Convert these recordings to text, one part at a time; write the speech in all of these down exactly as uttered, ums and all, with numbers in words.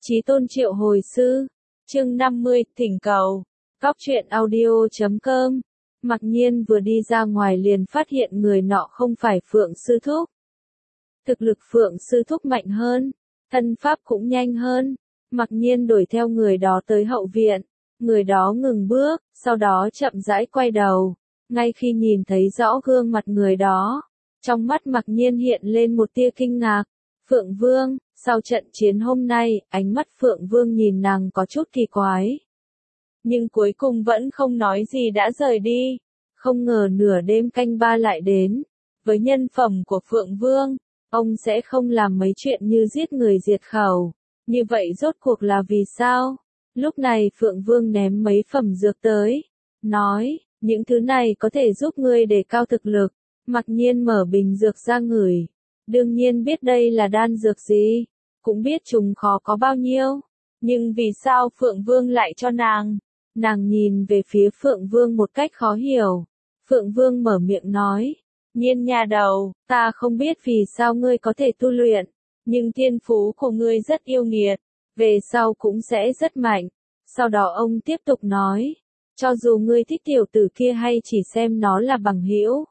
Chí Tôn triệu hồi sư, chương năm mươi, thỉnh cầu, góc truyện audio chấm com. Mặc nhiên vừa đi ra ngoài liền phát hiện người nọ không phải Phượng Sư Thúc. Thực lực Phượng Sư Thúc mạnh hơn, thân pháp cũng nhanh hơn. Mặc nhiên đuổi theo người đó tới hậu viện, người đó ngừng bước, sau đó chậm rãi quay đầu. Ngay khi nhìn thấy rõ gương mặt người đó, trong mắt Mặc nhiên hiện lên một tia kinh ngạc. Phượng Vương, sau trận chiến hôm nay, ánh mắt Phượng Vương nhìn nàng có chút kỳ quái. Nhưng cuối cùng vẫn không nói gì đã rời đi. Không ngờ nửa đêm canh ba lại đến. Với nhân phẩm của Phượng Vương, ông sẽ không làm mấy chuyện như giết người diệt khẩu. Như vậy rốt cuộc là vì sao? Lúc này Phượng Vương ném mấy phẩm dược tới. Nói, những thứ này có thể giúp ngươi đề cao thực lực. Mặc nhiên mở bình dược ra ngửi. Đương nhiên biết đây là đan dược gì, cũng biết chúng khó có bao nhiêu, nhưng vì sao Phượng Vương lại cho nàng? Nàng nhìn về phía Phượng Vương một cách khó hiểu. Phượng Vương mở miệng nói, nhiên nhà đầu, ta không biết vì sao ngươi có thể tu luyện, nhưng thiên phú của ngươi rất yêu nghiệt, về sau cũng sẽ rất mạnh. Sau đó ông tiếp tục nói, cho dù ngươi thích tiểu tử kia hay chỉ xem nó là bằng hữu,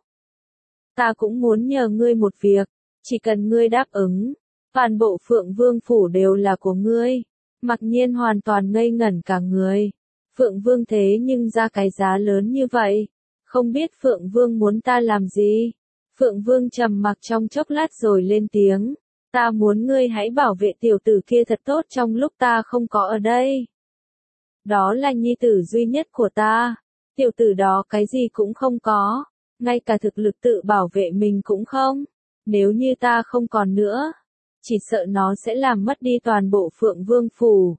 ta cũng muốn nhờ ngươi một việc. Chỉ cần ngươi đáp ứng, toàn bộ Phượng Vương phủ đều là của ngươi. Mặc nhiên hoàn toàn ngây ngẩn cả người. Phượng Vương thế nhưng ra cái giá lớn như vậy. Không biết Phượng Vương muốn ta làm gì? Phượng Vương trầm mặc trong chốc lát rồi lên tiếng. Ta muốn ngươi hãy bảo vệ tiểu tử kia thật tốt trong lúc ta không có ở đây. Đó là nhi tử duy nhất của ta. Tiểu tử đó cái gì cũng không có. Ngay cả thực lực tự bảo vệ mình cũng không. Nếu như ta không còn nữa, chỉ sợ nó sẽ làm mất đi toàn bộ Phượng Vương phủ.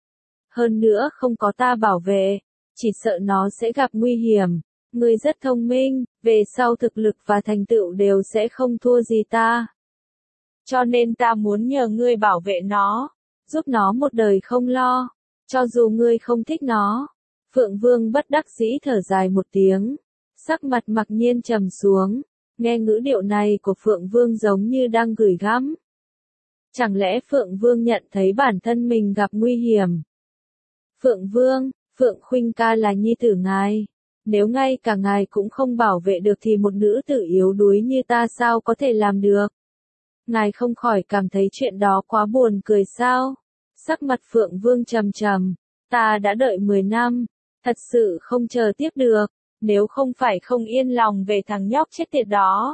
Hơn nữa không có ta bảo vệ, chỉ sợ nó sẽ gặp nguy hiểm. Ngươi rất thông minh, về sau thực lực và thành tựu đều sẽ không thua gì ta. Cho nên ta muốn nhờ ngươi bảo vệ nó, giúp nó một đời không lo, cho dù ngươi không thích nó. Phượng Vương bất đắc dĩ thở dài một tiếng, sắc mặt Mặc nhiên trầm xuống. Nghe ngữ điệu này của Phượng Vương giống như đang gửi gắm. Chẳng lẽ Phượng Vương nhận thấy bản thân mình gặp nguy hiểm? Phượng Vương, Phượng Khuynh ca là nhi tử ngài. Nếu ngay cả ngài cũng không bảo vệ được thì một nữ tử yếu đuối như ta sao có thể làm được? Ngài không khỏi cảm thấy chuyện đó quá buồn cười sao? Sắc mặt Phượng Vương trầm trầm. Ta đã đợi mười năm, thật sự không chờ tiếp được. Nếu không phải không yên lòng về thằng nhóc chết tiệt đó,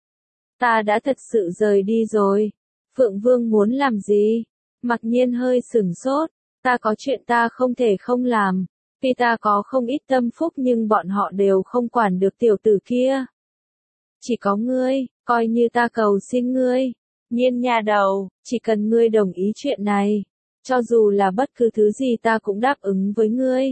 ta đã thật sự rời đi rồi. Phượng Vương muốn làm gì? Mặc nhiên hơi sửng sốt. Ta có chuyện ta không thể không làm. Vì ta có không ít tâm phúc nhưng bọn họ đều không quản được tiểu tử kia. Chỉ có ngươi, coi như ta cầu xin ngươi. Nhiên nhà đầu, chỉ cần ngươi đồng ý chuyện này, cho dù là bất cứ thứ gì ta cũng đáp ứng với ngươi.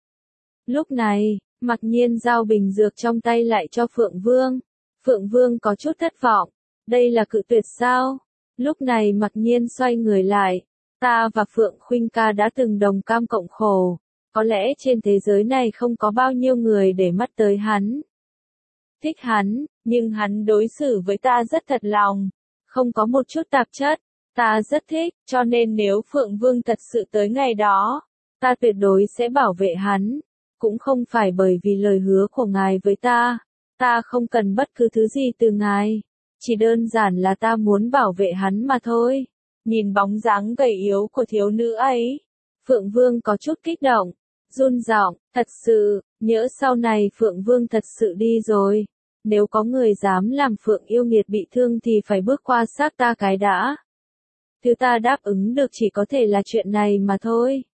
Lúc này, Mặc nhiên giao bình dược trong tay lại cho Phượng Vương. Phượng Vương có chút thất vọng. Đây là cự tuyệt sao? Lúc này Mặc nhiên xoay người lại. Ta và Phượng Khuynh ca đã từng đồng cam cộng khổ. Có lẽ trên thế giới này không có bao nhiêu người để mắt tới hắn. Thích hắn, nhưng hắn đối xử với ta rất thật lòng. Không có một chút tạp chất. Ta rất thích, cho nên nếu Phượng Vương thật sự tới ngày đó, ta tuyệt đối sẽ bảo vệ hắn. Cũng không phải bởi vì lời hứa của ngài với ta, ta không cần bất cứ thứ gì từ ngài, chỉ đơn giản là ta muốn bảo vệ hắn mà thôi. Nhìn bóng dáng gầy yếu của thiếu nữ ấy, Phượng Vương có chút kích động, run giọng, thật sự, nhỡ sau này Phượng Vương thật sự đi rồi, nếu có người dám làm Phượng yêu nghiệt bị thương thì phải bước qua xác ta cái đã. Thứ ta đáp ứng được chỉ có thể là chuyện này mà thôi.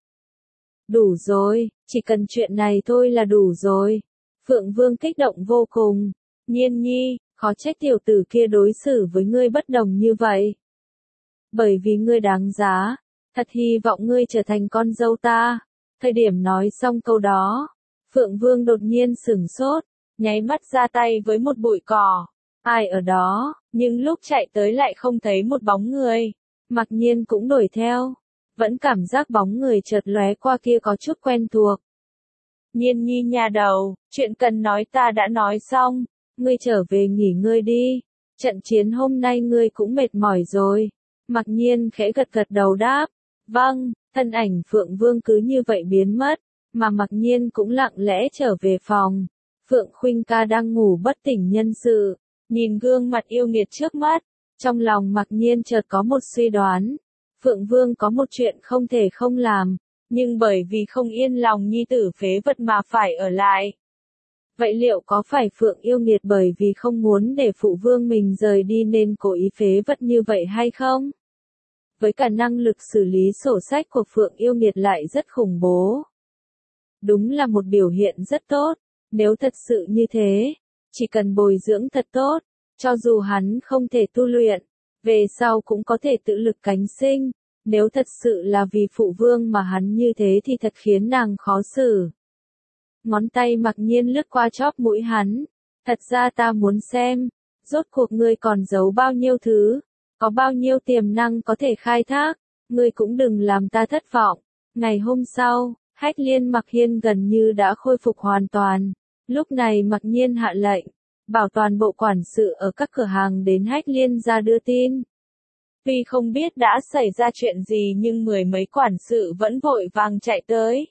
Đủ rồi, chỉ cần chuyện này thôi là đủ rồi. Phượng Vương kích động vô cùng. Nhiên nhi, khó trách tiểu tử kia đối xử với ngươi bất đồng như vậy. Bởi vì ngươi đáng giá, thật hy vọng ngươi trở thành con dâu ta. Thời điểm nói xong câu đó, Phượng Vương đột nhiên sửng sốt, nháy mắt ra tay với một bụi cỏ. Ai ở đó, nhưng lúc chạy tới lại không thấy một bóng người. Mặc nhiên cũng đuổi theo. Vẫn cảm giác bóng người chợt lóe qua kia có chút quen thuộc. Nhiên nhi nhà đầu, chuyện cần nói ta đã nói xong, ngươi trở về nghỉ ngơi đi, trận chiến hôm nay ngươi cũng mệt mỏi rồi. Mặc nhiên khẽ gật gật đầu đáp, Vâng, thân ảnh Phượng Vương cứ như vậy biến mất, mà Mặc Nhiên cũng lặng lẽ trở về phòng. Phượng Khuynh ca đang ngủ bất tỉnh nhân sự, nhìn gương mặt yêu nghiệt trước mắt, trong lòng Mặc Nhiên chợt có một suy đoán. Phượng Vương có một chuyện không thể không làm, nhưng bởi vì không yên lòng nhi tử phế vật mà phải ở lại. Vậy liệu có phải Phượng yêu nghiệt bởi vì không muốn để phụ vương mình rời đi nên cố ý phế vật như vậy hay không? Với cả năng lực xử lý sổ sách của Phượng yêu nghiệt lại rất khủng bố. Đúng là một biểu hiện rất tốt, nếu thật sự như thế, chỉ cần bồi dưỡng thật tốt, cho dù hắn không thể tu luyện, về sau cũng có thể tự lực cánh sinh, nếu thật sự là vì phụ vương mà hắn như thế thì thật khiến nàng khó xử. Ngón tay Mặc Nhiên lướt qua chóp mũi hắn, thật ra ta muốn xem, rốt cuộc ngươi còn giấu bao nhiêu thứ, có bao nhiêu tiềm năng có thể khai thác, ngươi cũng đừng làm ta thất vọng. Ngày hôm sau, Hách Liên Mặc Hiên gần như đã khôi phục hoàn toàn, lúc này Mặc Nhiên hạ lệnh, bảo toàn bộ quản sự ở các cửa hàng đến Hách Liên ra đưa tin. Tuy không biết đã xảy ra chuyện gì nhưng mười mấy quản sự vẫn vội vàng chạy tới.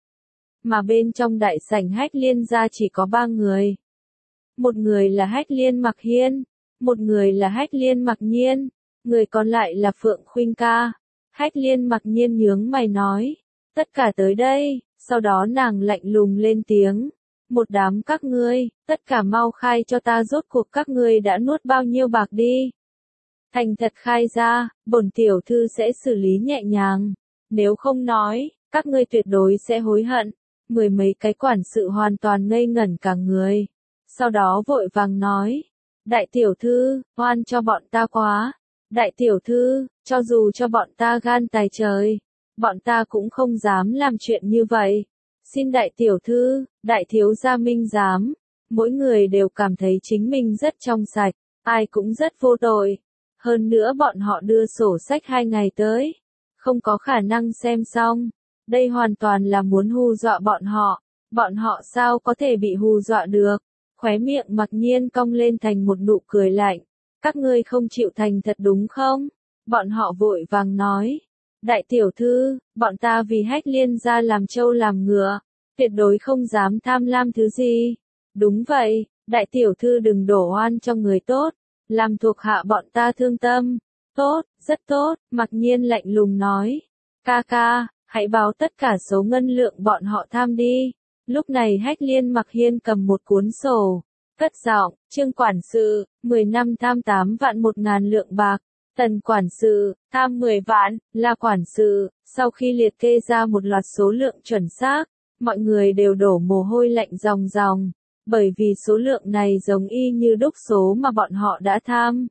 Mà bên trong đại sảnh Hách Liên gia chỉ có ba người. Một người là Hách Liên Mặc Hiên, một người là Hách Liên Mặc Nhiên, người còn lại là Phượng Khuynh ca. Hách Liên Mặc Nhiên nhướng mày nói, tất cả tới đây, sau đó nàng lạnh lùng lên tiếng. Một đám các ngươi, tất cả mau khai cho ta rốt cuộc các ngươi đã nuốt bao nhiêu bạc đi. Thành thật khai ra, bổn tiểu thư sẽ xử lý nhẹ nhàng. Nếu không nói, các ngươi tuyệt đối sẽ hối hận. Mười mấy cái quản sự hoàn toàn ngây ngẩn cả người. Sau đó vội vàng nói, đại tiểu thư, oan cho bọn ta quá. Đại tiểu thư, cho dù cho bọn ta gan tài trời, bọn ta cũng không dám làm chuyện như vậy. Xin đại tiểu thư, đại thiếu gia minh giám. Mỗi người đều cảm thấy chính mình rất trong sạch, ai cũng rất vô tội. Hơn nữa bọn họ đưa sổ sách hai ngày tới, không có khả năng xem xong. Đây hoàn toàn là muốn hù dọa bọn họ, bọn họ sao có thể bị hù dọa được. Khóe miệng Mặc Nhiên cong lên thành một nụ cười lạnh. Các ngươi không chịu thành thật đúng không? Bọn họ vội vàng nói. Đại tiểu thư, bọn ta vì Hách Liên gia làm trâu làm ngựa, tuyệt đối không dám tham lam thứ gì. Đúng vậy, đại tiểu thư đừng đổ oan cho người tốt, làm thuộc hạ bọn ta thương tâm. Tốt, rất tốt, Mặc Nhiên lạnh lùng nói. Ca ca, hãy báo tất cả số ngân lượng bọn họ tham đi. Lúc này Hách Liên Mặc Hiên cầm một cuốn sổ, cất giọng, Trương quản sự, mười năm tham tám vạn một ngàn lượng bạc. Tần quản sự, tham mười vạn, La quản sự. Sau khi liệt kê ra một loạt số lượng chuẩn xác, mọi người đều đổ mồ hôi lạnh ròng ròng, bởi vì số lượng này giống y như đúc số mà bọn họ đã tham.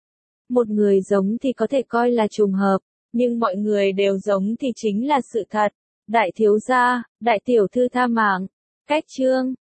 Một người giống thì có thể coi là trùng hợp, nhưng mọi người đều giống thì chính là sự thật. Đại thiếu gia, đại tiểu thư tha mạng. Cách chương